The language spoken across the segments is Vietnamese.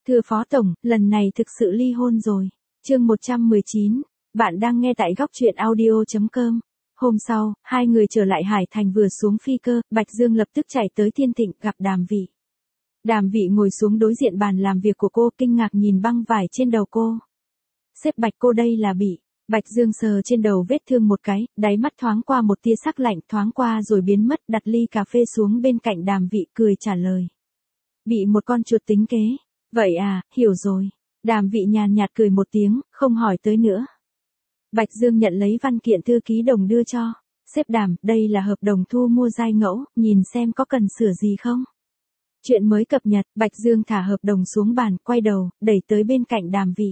Thưa Phó Tổng, lần này thực sự ly hôn rồi. Chương 119, bạn đang nghe tại góc truyện audio.com. Hôm sau, hai người trở lại Hải Thành vừa xuống phi cơ, Bạch Dương lập tức chạy tới Thiên Thịnh gặp Đàm Vị. Đàm Vị ngồi xuống đối diện bàn làm việc của cô, kinh ngạc nhìn băng vải trên đầu cô. Sếp Bạch, cô đây là bị. Bạch Dương sờ trên đầu vết thương một cái, đáy mắt thoáng qua một tia sắc lạnh, thoáng qua rồi biến mất, đặt ly cà phê xuống bên cạnh Đàm Vị, cười trả lời. Bị một con chuột tính kế. Vậy à, hiểu rồi. Đàm Vị nhàn nhạt cười một tiếng, không hỏi tới nữa. Bạch Dương nhận lấy văn kiện thư ký Đồng đưa cho. Sếp Đàm, đây là hợp đồng thu mua giai ngẫu, nhìn xem có cần sửa gì không? Chuyện mới cập nhật, Bạch Dương thả hợp đồng xuống bàn, quay đầu, đẩy tới bên cạnh Đàm Vị.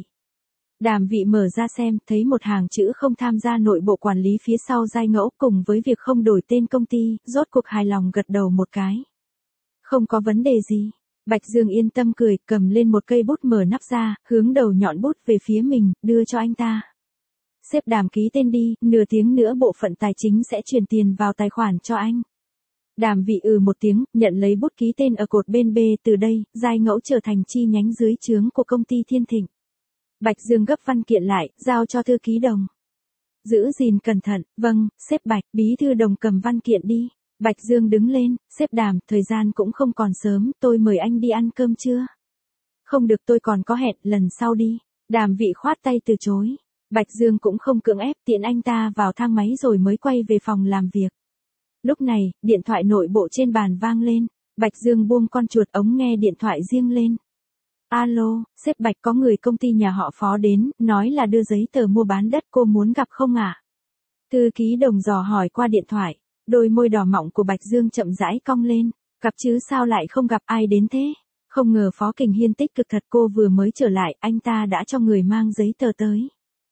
Đàm Vị mở ra xem, thấy một hàng chữ không tham gia nội bộ quản lý phía sau giai ngẫu cùng với việc không đổi tên công ty, rốt cuộc hài lòng gật đầu một cái. Không có vấn đề gì. Bạch Dương yên tâm cười, cầm lên một cây bút mở nắp ra, hướng đầu nhọn bút về phía mình, đưa cho anh ta. Sếp Đàm ký tên đi, nửa tiếng nữa bộ phận tài chính sẽ chuyển tiền vào tài khoản cho anh. Đàm Vị một tiếng, nhận lấy bút ký tên ở cột bên B, từ đây, giai ngẫu trở thành chi nhánh dưới trướng của công ty Thiên Thịnh. Bạch Dương gấp văn kiện lại, giao cho thư ký Đồng. Giữ gìn cẩn thận, vâng, sếp Bạch, bí thư Đồng cầm văn kiện đi. Bạch Dương đứng lên, sếp Đàm, thời gian cũng không còn sớm, tôi mời anh đi ăn cơm trưa. Không được, tôi còn có hẹn, lần sau đi. Đàm Vị khoát tay từ chối. Bạch Dương cũng không cưỡng ép, tiện anh ta vào thang máy rồi mới quay về phòng làm việc. Lúc này, điện thoại nội bộ trên bàn vang lên. Bạch Dương buông con chuột, ống nghe điện thoại riêng lên. Alo, sếp Bạch, có người công ty nhà họ Phó đến, nói là đưa giấy tờ mua bán đất, cô muốn gặp không ạ? Thư ký Đồng dò hỏi qua điện thoại. Đôi môi đỏ mọng của Bạch Dương chậm rãi cong lên. Gặp chứ sao lại không gặp, ai đến thế? Không ngờ Phó Kình Hiên tích cực thật, cô vừa mới trở lại, anh ta đã cho người mang giấy tờ tới.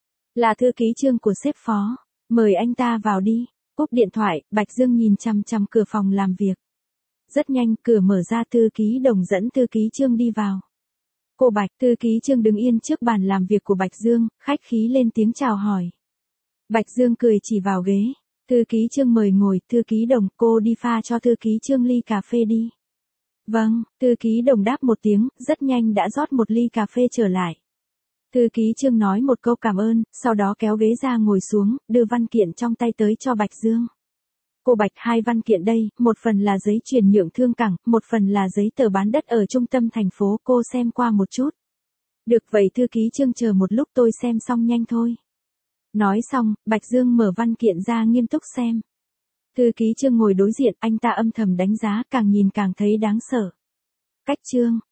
Là thư ký Trương của sếp Phó. Mời anh ta vào đi. Cúp điện thoại, Bạch Dương nhìn chằm chằm cửa phòng làm việc. Rất nhanh, cửa mở ra, thư ký Đồng dẫn thư ký Trương đi vào. Cô Bạch, thư ký Trương đứng yên trước bàn làm việc của Bạch Dương, khách khí lên tiếng chào hỏi. Bạch Dương cười chỉ vào ghế. Thư ký Trương mời ngồi, thư ký Đồng, cô đi pha cho thư ký Trương ly cà phê đi. Vâng, thư ký Đồng đáp một tiếng, rất nhanh đã rót một ly cà phê trở lại. Thư ký Trương nói một câu cảm ơn, sau đó kéo ghế ra ngồi xuống, đưa văn kiện trong tay tới cho Bạch Dương. Cô Bạch, hai văn kiện đây, một phần là giấy chuyển nhượng thương cảng, một phần là giấy tờ bán đất ở trung tâm thành phố, cô xem qua một chút. Được vậy thư ký Trương, chờ một lúc tôi xem xong nhanh thôi. Nói xong, Bạch Dương mở văn kiện ra nghiêm túc xem. Thư ký Trương ngồi đối diện, anh ta âm thầm đánh giá, càng nhìn càng thấy đáng sợ. Cách Trương,